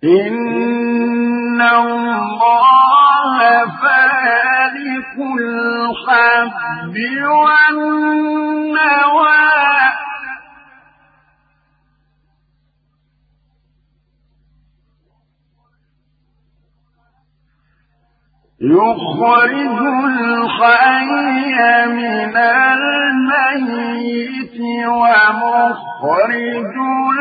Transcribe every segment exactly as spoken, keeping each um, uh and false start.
إن الله فالق الحب والنوى يخرج الحي من الميت ومخرج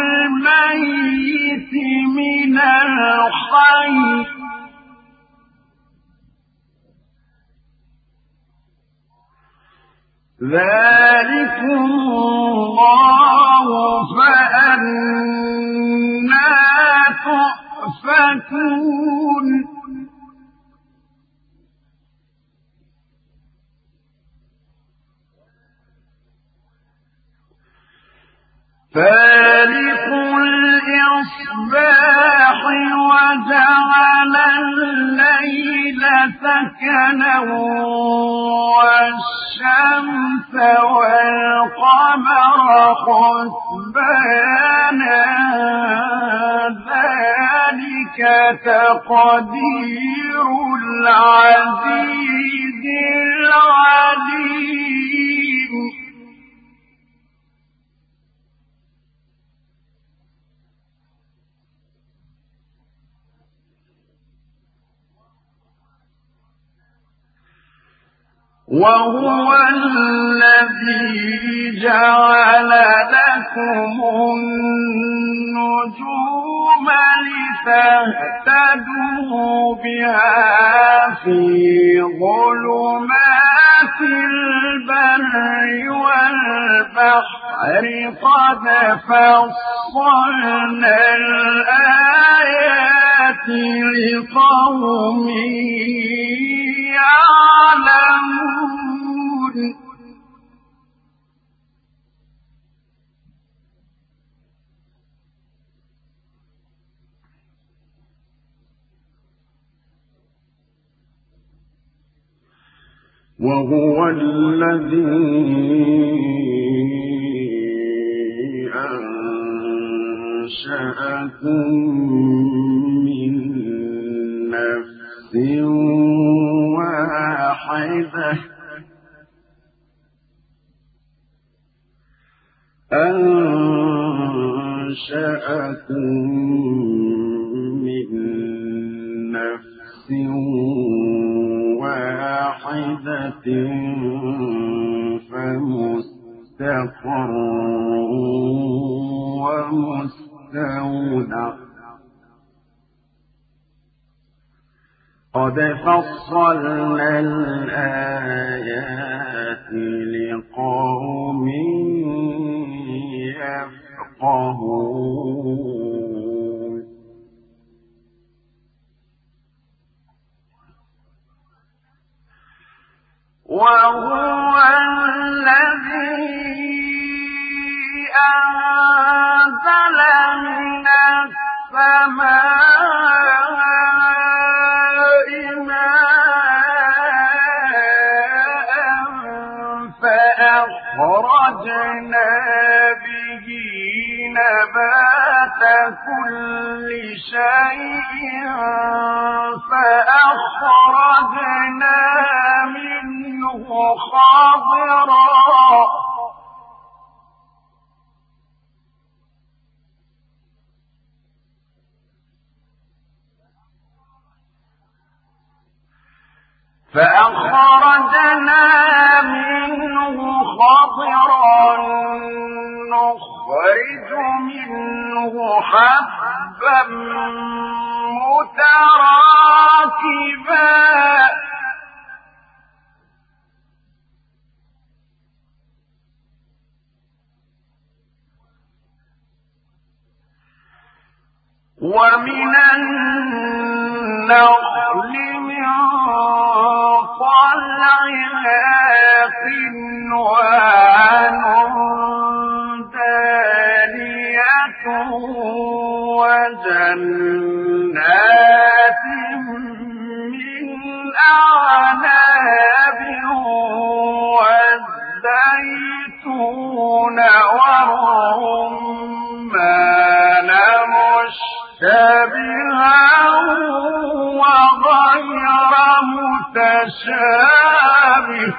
الميت من الحي ذلكم الله فأنى تؤفكون فالق الإصباح وجعل الليل سكنا والشمس والقمر حسبانا ذلك تقدير العزيز العليم وهو الذي جعل لكم النجوم لتهتدوا بها في ظلمات البر والبحر قد فصلنا الآيات لقوم يعلمون وهو الذي أنشأكم من نفس واحدة أنشأكم من نفس واحدة فمستقر ومستودع قد فصلنا الآيات لقوم يفقهون وهو الذي أنزل من السماء ماء فأخرجنا به نبات كل شيء فأخرجنا منه خضرا فأخرجنا منه خضرا نخرج منه حبا متراكبا ومن النخل من طلعها قنوان دانية وجنات من أعناب والزيتون والرمان مشتبها مشتبها وغير متشابه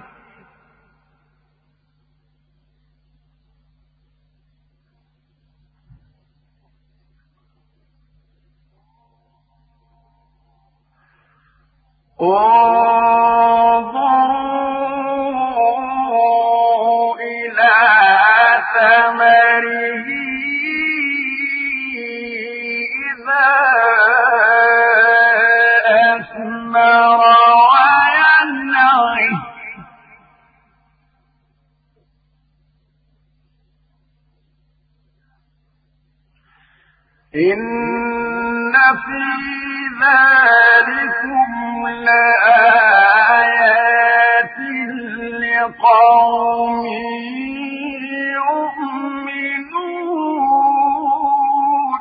انظروا إلى ثمره إذا أثمر وينعه إن في ذلكم لآيات لقوم يؤمنون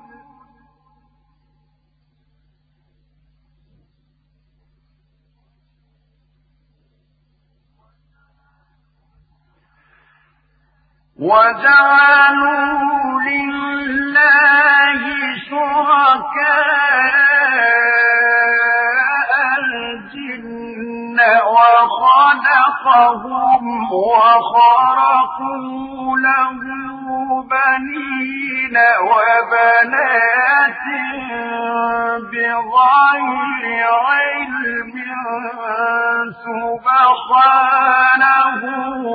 وجعلوا لله شركاء الجن وخلقهم وخرقوا له بنين وبنات بغير علم سبحانه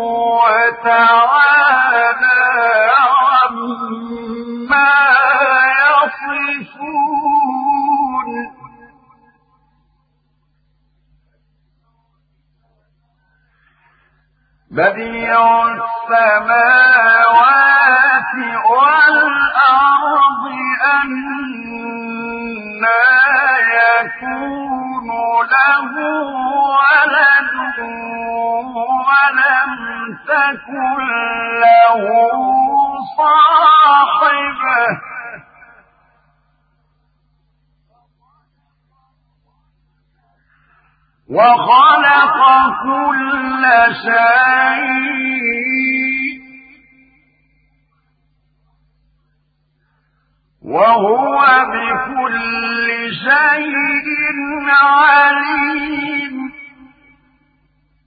وتعالى عما يصفون بديع السماوات والأرض أنى يكون له ولد ولم تكن له صاحبة وخلق كل شيء وهو بكل شيء عليم